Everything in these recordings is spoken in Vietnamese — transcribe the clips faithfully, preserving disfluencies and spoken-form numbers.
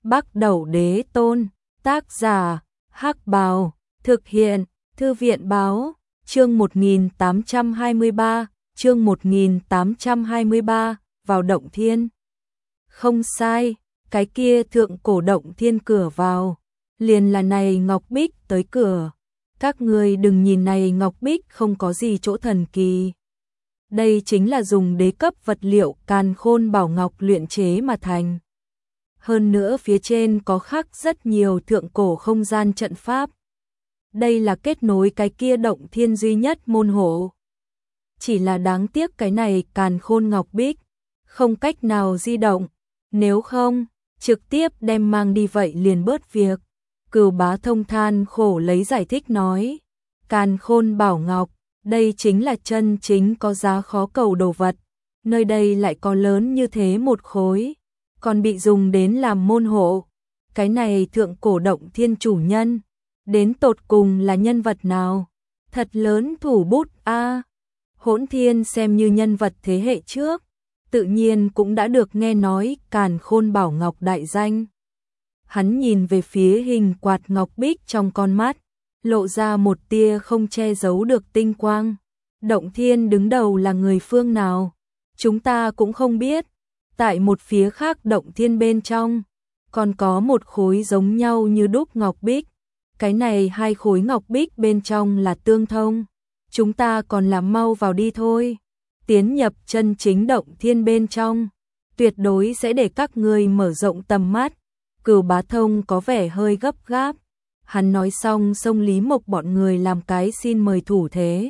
Bắc Đẩu Đế Tôn, tác giả, Hắc Bào, thực hiện, Thư viện Báo, chương một nghìn tám trăm hai mươi ba, chương một nghìn tám trăm hai mươi ba, vào động thiên. Không sai, cái kia thượng cổ động thiên cửa vào, liền là này ngọc bích tới cửa. Các người đừng nhìn này ngọc bích không có gì chỗ thần kỳ. Đây chính là dùng đế cấp vật liệu càn khôn bảo ngọc luyện chế mà thành. Hơn nữa phía trên có khắc rất nhiều thượng cổ không gian trận pháp. Đây là kết nối cái kia động thiên duy nhất môn hộ. Chỉ là đáng tiếc cái này càn khôn ngọc bích, không cách nào di động. Nếu không, trực tiếp đem mang đi vậy liền bớt việc. Cửu Bá Thông than khổ lấy giải thích nói. Càn khôn bảo ngọc, đây chính là chân chính có giá khó cầu đồ vật. Nơi đây lại có lớn như thế một khối, còn bị dùng đến làm môn hộ. Cái này thượng cổ động thiên chủ nhân, đến tột cùng là nhân vật nào? Thật lớn thủ bút a. À. Hỗn Thiên xem như nhân vật thế hệ trước, tự nhiên cũng đã được nghe nói càn khôn bảo ngọc đại danh. Hắn nhìn về phía hình quạt ngọc bích trong con mắt, lộ ra một tia không che giấu được tinh quang. Động thiên đứng đầu là người phương nào? Chúng ta cũng không biết. Tại một phía khác động thiên bên trong, còn có một khối giống nhau như đúc ngọc bích. Cái này hai khối ngọc bích bên trong là tương thông. Chúng ta còn là mau vào đi thôi. Tiến nhập chân chính động thiên bên trong, tuyệt đối sẽ để các ngươi mở rộng tầm mắt. Cửu Bá Thông có vẻ hơi gấp gáp. Hắn nói xong xông Lý Mộc bọn người làm cái xin mời thủ thế.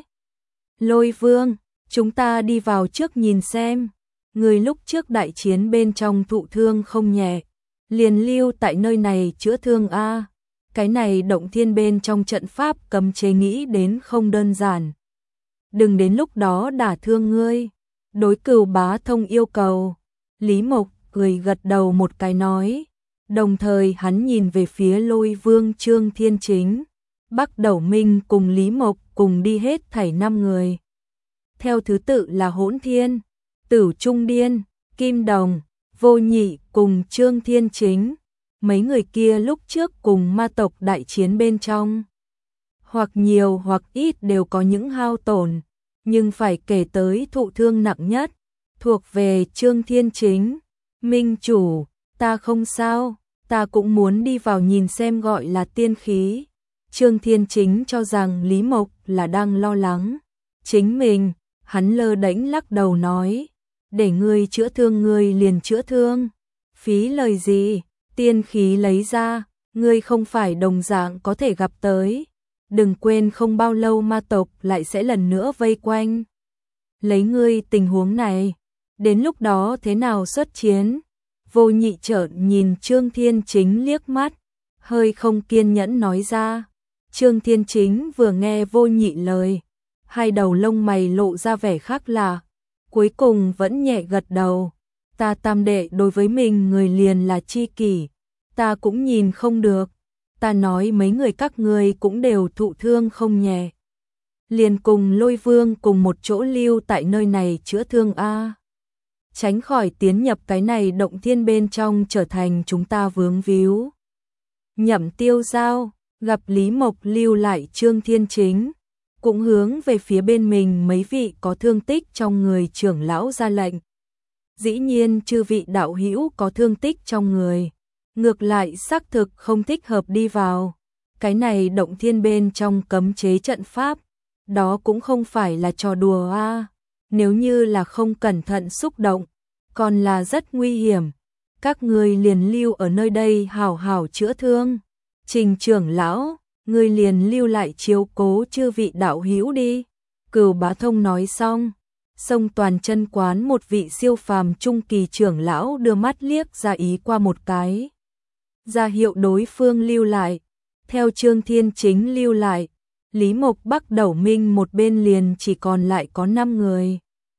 Lôi Vương, chúng ta đi vào trước nhìn xem. Người lúc trước đại chiến bên trong thụ thương không nhẹ, liền lưu tại nơi này chữa thương a. Cái này động thiên bên trong trận pháp cấm chế nghĩ đến không đơn giản. Đừng đến lúc đó đả thương ngươi. Đối Cửu Bá Thông yêu cầu, Lý Mộc cười gật đầu một cái nói. Đồng thời hắn nhìn về phía Lôi Vương Trương Thiên Chính, Bắc Đẩu Minh cùng Lý Mộc cùng đi hết thảy năm người. Theo thứ tự là Hỗn Thiên, Tử Trung Điên, Kim Đồng, Vô Nhị cùng Trương Thiên Chính. Mấy người kia lúc trước cùng ma tộc đại chiến bên trong, hoặc nhiều hoặc ít đều có những hao tổn, nhưng phải kể tới thụ thương nặng nhất, thuộc về Trương Thiên Chính. Minh chủ, ta không sao, ta cũng muốn đi vào nhìn xem gọi là tiên khí. Trương Thiên Chính cho rằng Lý Mộc là đang lo lắng chính mình, hắn lơ đễnh lắc đầu nói, để ngươi chữa thương ngươi liền chữa thương, phí lời gì, tiên khí lấy ra, ngươi không phải đồng dạng có thể gặp tới. Đừng quên không bao lâu ma tộc lại sẽ lần nữa vây quanh lấy ngươi, tình huống này, đến lúc đó thế nào xuất chiến? Vô Nhị trợn nhìn Trương Thiên Chính liếc mắt, hơi không kiên nhẫn nói ra. Trương Thiên Chính vừa nghe Vô Nhị lời, hai đầu lông mày lộ ra vẻ khác lạ, cuối cùng vẫn nhẹ gật đầu. Ta tam đệ đối với mình người liền là chi kỷ, ta cũng nhìn không được. Ta nói mấy người các ngươi cũng đều thụ thương không nhẹ, liền cùng Lôi Vương cùng một chỗ lưu tại nơi này chữa thương a. Tránh khỏi tiến nhập cái này động thiên bên trong trở thành chúng ta vướng víu. Nhậm Tiêu Giao gặp Lý Mộc lưu lại Trương Thiên Chính, cũng hướng về phía bên mình mấy vị có thương tích trong người trưởng lão ra lệnh. Dĩ nhiên chư vị đạo hữu có thương tích trong người, ngược lại xác thực không thích hợp đi vào. Cái này động thiên bên trong cấm chế trận pháp, đó cũng không phải là trò đùa a. Nếu như là không cẩn thận xúc động, còn là rất nguy hiểm. Các ngươi liền lưu ở nơi đây hảo hảo chữa thương. Trình trưởng lão, ngươi liền lưu lại chiếu cố chư vị đạo hữu đi. Cửu Bá Thông nói xong, xông Toàn Chân quán một vị siêu phàm trung kỳ trưởng lão đưa mắt liếc ra ý qua một cái, ra hiệu đối phương lưu lại. Theo Trương Thiên Chính lưu lại, Lý Mộc Bắc Đẩu Minh một bên liền chỉ còn lại có năm người.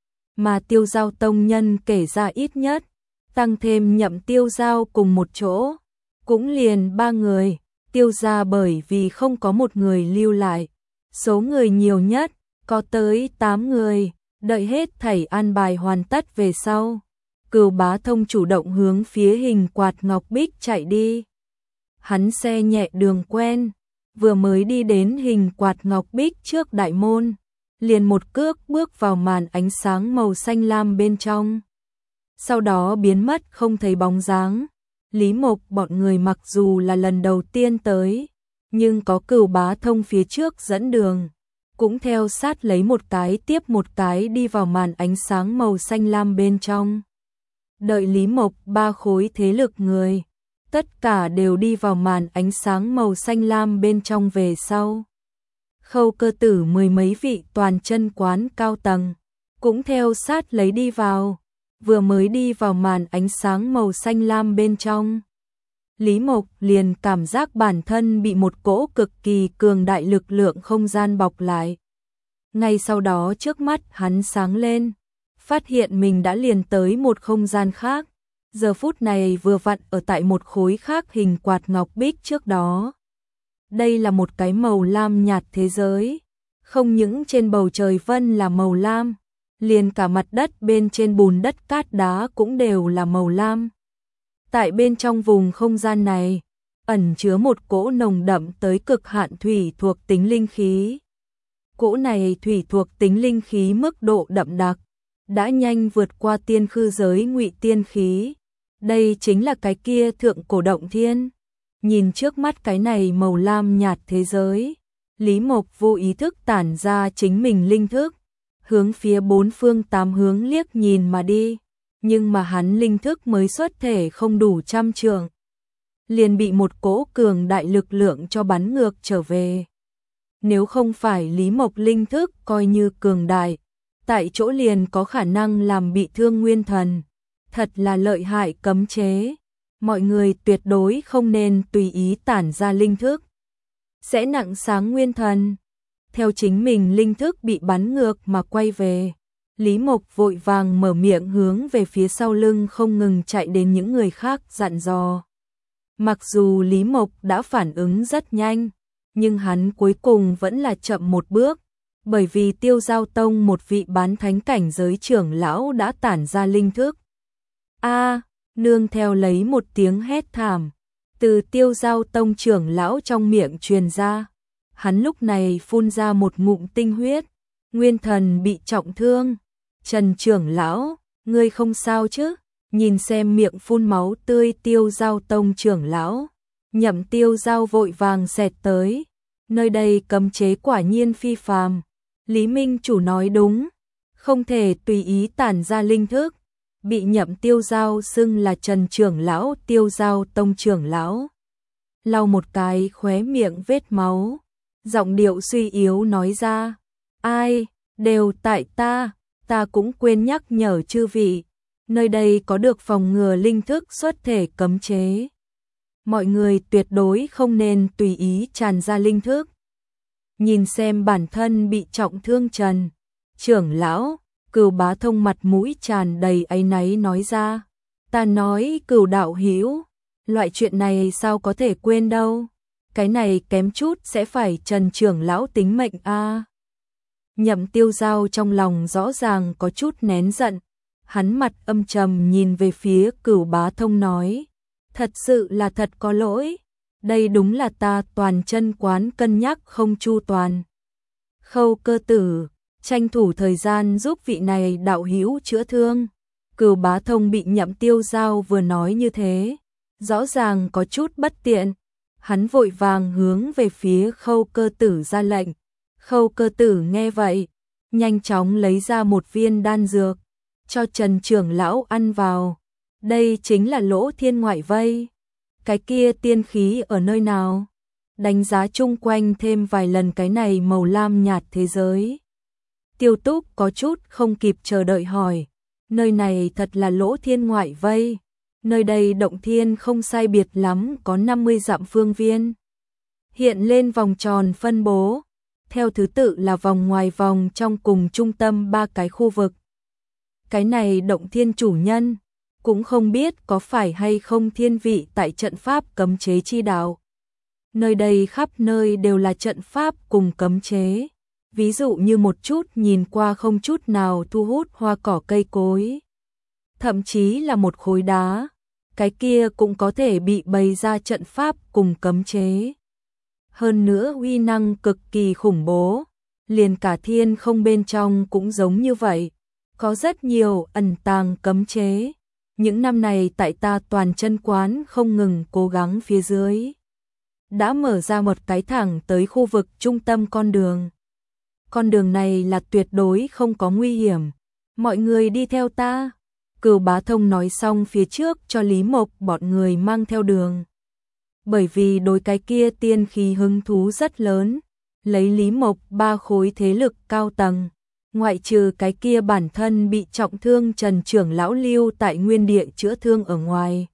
Mà Tiêu Giao tông nhân kể ra ít nhất, tăng thêm Nhậm Tiêu Giao cùng một chỗ, cũng liền ba người. Tiêu gia bởi vì không có một người lưu lại, số người nhiều nhất, có tới tám người, đợi hết thảy an bài hoàn tất về sau. Cửu Bá Thông chủ động hướng phía hình quạt ngọc bích chạy đi. Hắn xe nhẹ đường quen, vừa mới đi đến hình quạt ngọc bích trước đại môn, liền một cước bước vào màn ánh sáng màu xanh lam bên trong. Sau đó biến mất không thấy bóng dáng. Lý Mộc bọn người mặc dù là lần đầu tiên tới, nhưng có Cửu Bá Thông phía trước dẫn đường, cũng theo sát lấy một cái tiếp một cái đi vào màn ánh sáng màu xanh lam bên trong. Đợi Lý Mộc ba khối thế lực người, tất cả đều đi vào màn ánh sáng màu xanh lam bên trong về sau. Khâu Cơ Tử mười mấy vị toàn chân quán cao tầng, cũng theo sát lấy đi vào, vừa mới đi vào màn ánh sáng màu xanh lam bên trong. Lý Mộc liền cảm giác bản thân bị một cỗ cực kỳ cường đại lực lượng không gian bọc lại. Ngay sau đó trước mắt hắn sáng lên, phát hiện mình đã liền tới một không gian khác, giờ phút này vừa vặn ở tại một khối khác hình quạt ngọc bích trước đó. Đây là một cái màu lam nhạt thế giới, không những trên bầu trời vân là màu lam, liền cả mặt đất bên trên bùn đất cát đá cũng đều là màu lam. Tại bên trong vùng không gian này, ẩn chứa một cỗ nồng đậm tới cực hạn thủy thuộc tính linh khí. Cỗ này thủy thuộc tính linh khí mức độ đậm đặc, đã nhanh vượt qua tiên khư giới ngụy tiên khí. Đây chính là cái kia thượng cổ động thiên. Nhìn trước mắt cái này màu lam nhạt thế giới, Lý Mộc vô ý thức tản ra chính mình linh thức, hướng phía bốn phương tám hướng liếc nhìn mà đi. Nhưng mà hắn linh thức mới xuất thể không đủ trăm trượng, liền bị một cỗ cường đại lực lượng cho bắn ngược trở về. Nếu không phải Lý Mộc linh thức coi như cường đại, tại chỗ liền có khả năng làm bị thương nguyên thần. Thật là lợi hại cấm chế. Mọi người tuyệt đối không nên tùy ý tản ra linh thức, sẽ nặng sáng nguyên thần. Theo chính mình linh thức bị bắn ngược mà quay về, Lý Mộc vội vàng mở miệng hướng về phía sau lưng không ngừng chạy đến những người khác dặn dò. Mặc dù Lý Mộc đã phản ứng rất nhanh, nhưng hắn cuối cùng vẫn là chậm một bước, bởi vì Tiêu Giao Tông một vị bán thánh cảnh giới trưởng lão đã tản ra linh thức. A, nương theo lấy một tiếng hét thảm, từ Tiêu Giao Tông trưởng lão trong miệng truyền ra. Hắn lúc này phun ra một ngụm tinh huyết, nguyên thần bị trọng thương. Trần trưởng lão, ngươi không sao chứ? Nhìn xem miệng phun máu tươi Tiêu Giao Tông trưởng lão, Nhậm Tiêu Giao vội vàng xẹt tới. Nơi đây cấm chế quả nhiên phi phàm. Lý Minh chủ nói đúng, không thể tùy ý tản ra linh thức. Bị Nhậm Tiêu Giao xưng là Trần trưởng lão Tiêu Giao Tông trưởng lão, lau một cái khóe miệng vết máu, giọng điệu suy yếu nói ra, ai, đều tại ta, ta cũng quên nhắc nhở chư vị, nơi đây có được phòng ngừa linh thức xuất thể cấm chế. Mọi người tuyệt đối không nên tùy ý tràn ra linh thức. Nhìn xem bản thân bị trọng thương Trần trưởng lão, Cửu Bá Thông mặt mũi tràn đầy áy náy nói ra, ta nói Cửu đạo hữu, loại chuyện này sao có thể quên đâu, cái này kém chút sẽ phải Trần trưởng lão tính mệnh a. À. Nhậm Tiêu Giao trong lòng rõ ràng có chút nén giận, hắn mặt âm trầm nhìn về phía Cửu Bá Thông nói, thật sự là thật có lỗi, đây đúng là ta toàn chân quán cân nhắc không chu toàn. Khâu Cơ Tử tranh thủ thời gian giúp vị này đạo hữu chữa thương. Cửu Bá Thông bị Nhậm Tiêu Giao vừa nói như thế, rõ ràng có chút bất tiện. Hắn vội vàng hướng về phía Khâu Cơ Tử ra lệnh. Khâu Cơ Tử nghe vậy, nhanh chóng lấy ra một viên đan dược, cho Trần trưởng lão ăn vào. Đây chính là Lỗ Thiên ngoại vây. Cái kia tiên khí ở nơi nào? Đánh giá chung quanh thêm vài lần cái này màu lam nhạt thế giới. Tiêu Túc có chút không kịp chờ đợi hỏi, nơi này thật là Lỗ Thiên ngoại vây, nơi đây động thiên không sai biệt lắm có năm mươi dặm phương viên. Hiện lên vòng tròn phân bố, theo thứ tự là vòng ngoài vòng trong cùng trung tâm ba cái khu vực. Cái này động thiên chủ nhân, cũng không biết có phải hay không thiên vị tại trận pháp cấm chế chi đạo. Nơi đây khắp nơi đều là trận pháp cùng cấm chế. Ví dụ như một chút nhìn qua không chút nào thu hút hoa cỏ cây cối. thậm chí là một khối đá, cái kia cũng có thể bị bày ra trận pháp cùng cấm chế. Hơn nữa uy năng cực kỳ khủng bố, liền cả thiên không bên trong cũng giống như vậy, có rất nhiều ẩn tàng cấm chế. Những năm này tại ta Toàn Chân Quán không ngừng cố gắng phía dưới, đã mở ra một cái thẳng tới khu vực trung tâm con đường. Con đường này là tuyệt đối không có nguy hiểm, mọi người đi theo ta. Cửu Bá Thông nói xong phía trước cho Lý Mộc bọn người mang theo đường. Bởi vì đối cái kia tiên khí hứng thú rất lớn, lấy Lý Mộc ba khối thế lực cao tầng, ngoại trừ cái kia bản thân bị trọng thương Trần trưởng lão lưu tại nguyên địa chữa thương ở ngoài.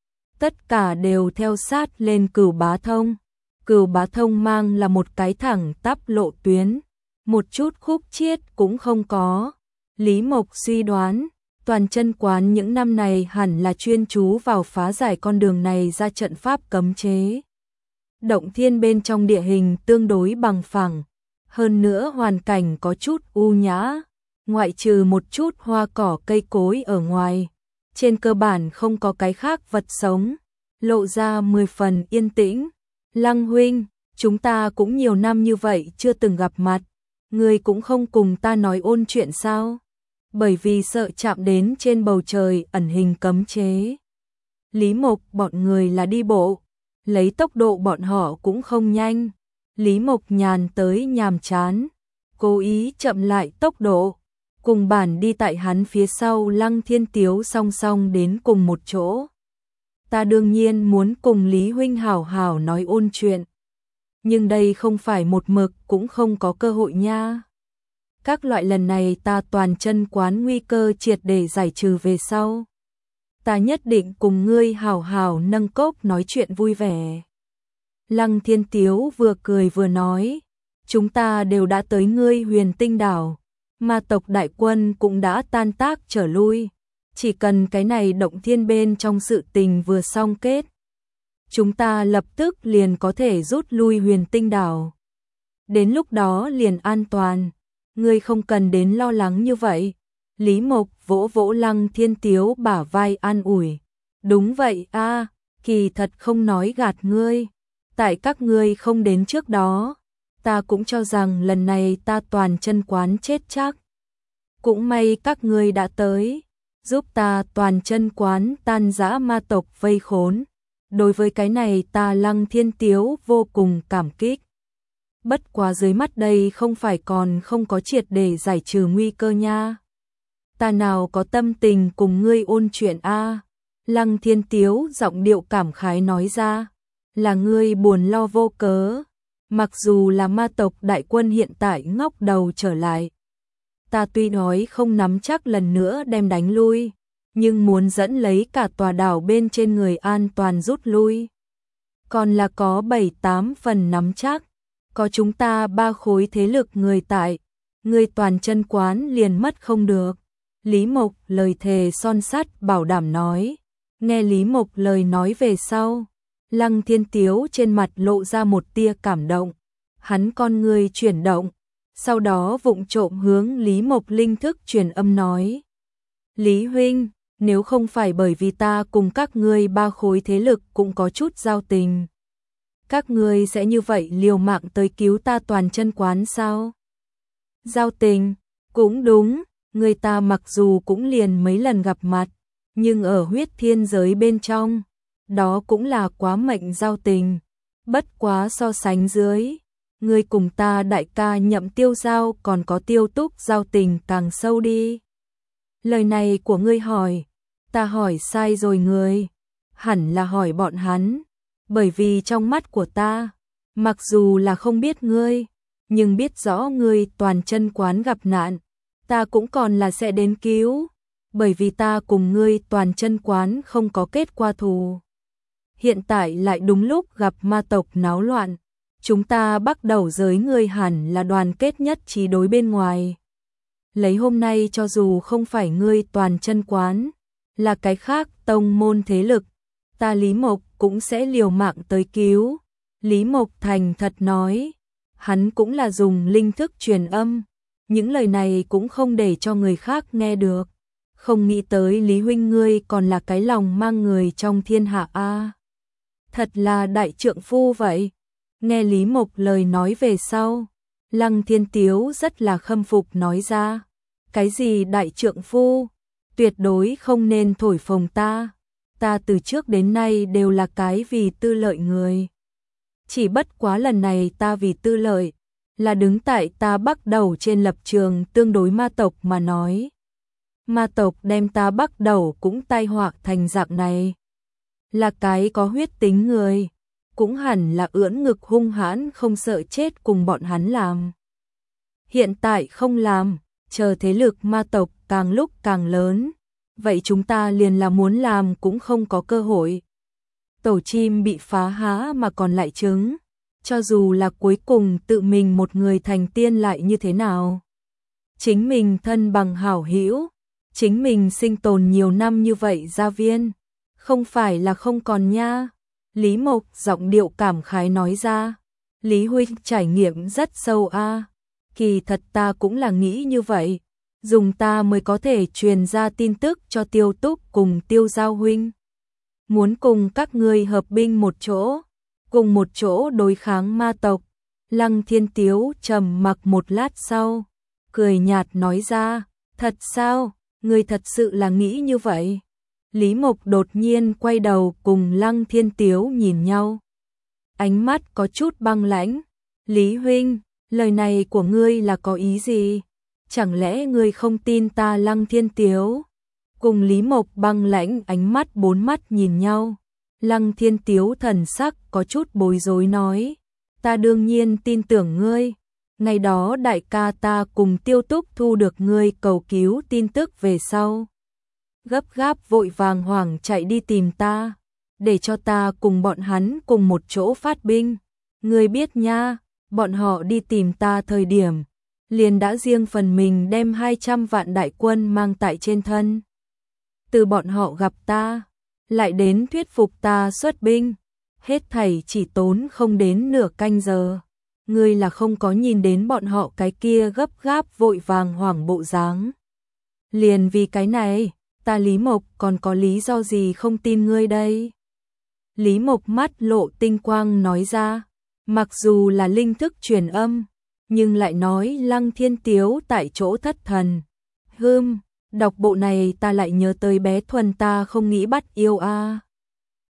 Tất cả đều theo sát lên Cửu Bá Thông. Cửu Bá Thông mang là một cái thẳng tắp lộ tuyến, một chút khúc chiết cũng không có. Lý Mộc suy đoán, Toàn Chân Quán những năm này hẳn là chuyên chú vào phá giải con đường này ra trận pháp cấm chế. Động thiên bên trong địa hình tương đối bằng phẳng, hơn nữa hoàn cảnh có chút u nhã, ngoại trừ một chút hoa cỏ cây cối ở ngoài, trên cơ bản không có cái khác vật sống, lộ ra mười phần yên tĩnh. Lăng huynh, chúng ta cũng nhiều năm như vậy chưa từng gặp mặt, ngươi cũng không cùng ta nói ôn chuyện sao? Bởi vì sợ chạm đến trên bầu trời ẩn hình cấm chế. Lý Mộc bọn người là đi bộ, lấy tốc độ bọn họ cũng không nhanh. Lý Mộc nhàn tới nhàm chán, cố ý chậm lại tốc độ, cùng bản đi tại hắn phía sau Lăng Thiên Tiếu song song đến cùng một chỗ. Ta đương nhiên muốn cùng Lý huynh hảo hảo nói ôn chuyện, nhưng đây không phải một mực cũng không có cơ hội nha. Các loại lần này ta Toàn Chân Quán nguy cơ triệt để giải trừ về sau, ta nhất định cùng ngươi hảo hảo nâng cốc nói chuyện vui vẻ. Lăng Thiên Tiếu vừa cười vừa nói, chúng ta đều đã tới ngươi Huyền Tinh đảo, ma tộc đại quân cũng đã tan tác trở lui, chỉ cần cái này động thiên bên trong sự tình vừa xong kết, chúng ta lập tức liền có thể rút lui Huyền Tinh đảo. Đến lúc đó liền an toàn, ngươi không cần đến lo lắng như vậy. Lý Mộc vỗ vỗ Lăng Thiên Tiếu bả vai an ủi. Đúng vậy a, kỳ thật không nói gạt ngươi. Tại các ngươi không đến trước đó, ta cũng cho rằng lần này ta Toàn Chân Quán chết chắc. Cũng may các ngươi đã tới, giúp ta Toàn Chân Quán tan rã ma tộc vây khốn. Đối với cái này ta Lăng Thiên Tiếu vô cùng cảm kích. Bất quá dưới mắt đây không phải còn không có triệt để giải trừ nguy cơ nha. Ta nào có tâm tình cùng ngươi ôn chuyện a? Lăng Thiên Tiếu giọng điệu cảm khái nói ra, là ngươi buồn lo vô cớ. Mặc dù là ma tộc đại quân hiện tại ngóc đầu trở lại, ta tuy nói không nắm chắc lần nữa đem đánh lui, nhưng muốn dẫn lấy cả tòa đảo bên trên người an toàn rút lui, còn là có bảy tám phần nắm chắc. Có chúng ta ba khối thế lực người tại, người Toàn Chân Quán liền mất không được. Lý Mộc lời thề son sắt bảo đảm nói. Nghe Lý Mộc lời nói về sau, Lăng Thiên Tiếu trên mặt lộ ra một tia cảm động. Hắn con người chuyển động, sau đó vụng trộm hướng Lý Mộc linh thức truyền âm nói. Lý huynh, nếu không phải bởi vì ta cùng các ngươi ba khối thế lực cũng có chút giao tình, các ngươi sẽ như vậy liều mạng tới cứu ta Toàn Chân Quán sao? Giao tình, cũng đúng, người ta mặc dù cũng liền mấy lần gặp mặt, nhưng ở huyết thiên giới bên trong, đó cũng là quá mệnh giao tình. Bất quá so sánh dưới, ngươi cùng ta đại ca Nhậm Tiêu Giao còn có Tiêu Túc giao tình càng sâu đi. Lời này của ngươi hỏi, ta hỏi sai rồi ngươi, hẳn là hỏi bọn hắn. Bởi vì trong mắt của ta, mặc dù là không biết ngươi, nhưng biết rõ ngươi Toàn Chân Quán gặp nạn, ta cũng còn là sẽ đến cứu, bởi vì ta cùng ngươi Toàn Chân Quán không có kết quả thù. Hiện tại lại đúng lúc gặp ma tộc náo loạn, chúng ta bắt đầu giới ngươi hẳn là đoàn kết nhất trí đối bên ngoài. Lấy hôm nay cho dù không phải ngươi Toàn Chân Quán, là cái khác tông môn thế lực, ta Lý Mộc cũng sẽ liều mạng tới cứu. Lý Mộc thành thật nói, hắn cũng là dùng linh thức truyền âm, những lời này cũng không để cho người khác nghe được. Không nghĩ tới Lý huynh ngươi còn là cái lòng mang người trong thiên hạ a. Thật là đại trượng phu vậy. Nghe Lý Mộc lời nói về sau, Lăng Thiên Tiếu rất là khâm phục nói ra. Cái gì đại trượng phu? Tuyệt đối không nên thổi phồng ta. Ta từ trước đến nay đều là cái vì tư lợi người. Chỉ bất quá lần này ta vì tư lợi, là đứng tại ta bắt đầu trên lập trường tương đối ma tộc mà nói. Ma tộc đem ta bắt đầu cũng tai họa thành dạng này. Là cái có huyết tính người, cũng hẳn là ưỡn ngực hung hãn không sợ chết cùng bọn hắn làm. Hiện tại không làm, chờ thế lực ma tộc càng lúc càng lớn, vậy chúng ta liền là muốn làm cũng không có cơ hội. Tổ chim bị phá há mà còn lại trứng, cho dù là cuối cùng tự mình một người thành tiên lại như thế nào. Chính mình thân bằng hảo hữu, chính mình sinh tồn nhiều năm như vậy gia viên, không phải là không còn nha. Lý Mộc giọng điệu cảm khái nói ra. Lý huynh trải nghiệm rất sâu a. Kỳ thật ta cũng là nghĩ như vậy, dùng ta mới có thể truyền ra tin tức cho Tiêu Túc cùng Tiêu Giao huynh. Muốn cùng các ngươi hợp binh một chỗ, cùng một chỗ đối kháng ma tộc. Lăng Thiên Tiếu trầm mặc một lát sau, cười nhạt nói ra, thật sao, ngươi thật sự là nghĩ như vậy? Lý Mộc đột nhiên quay đầu cùng Lăng Thiên Tiếu nhìn nhau. Ánh mắt có chút băng lãnh. Lý huynh, lời này của ngươi là có ý gì? Chẳng lẽ ngươi không tin ta? Lăng Thiên Tiếu cùng Lý Mộc băng lãnh ánh mắt bốn mắt nhìn nhau. Lăng Thiên Tiếu thần sắc có chút bối rối nói, ta đương nhiên tin tưởng ngươi. Ngày đó đại ca ta cùng Tiêu Túc thu được ngươi cầu cứu tin tức về sau, gấp gáp vội vàng hoảng chạy đi tìm ta, để cho ta cùng bọn hắn cùng một chỗ phát binh. Ngươi biết nha, bọn họ đi tìm ta thời điểm, liền đã riêng phần mình đem hai trăm vạn đại quân mang tại trên thân. Từ bọn họ gặp ta, lại đến thuyết phục ta xuất binh, hết thảy chỉ tốn không đến nửa canh giờ. Ngươi là không có nhìn đến bọn họ cái kia gấp gáp vội vàng hoảng bộ dáng. Liền vì cái này, ta Lý Mộc còn có lý do gì không tin ngươi đây? Lý Mộc mắt lộ tinh quang nói ra, mặc dù là linh thức truyền âm, nhưng lại nói Lăng Thiên Tiếu tại chỗ thất thần. Hừm, đọc bộ này ta lại nhớ tới bé Thuần ta không nghĩ bắt yêu a.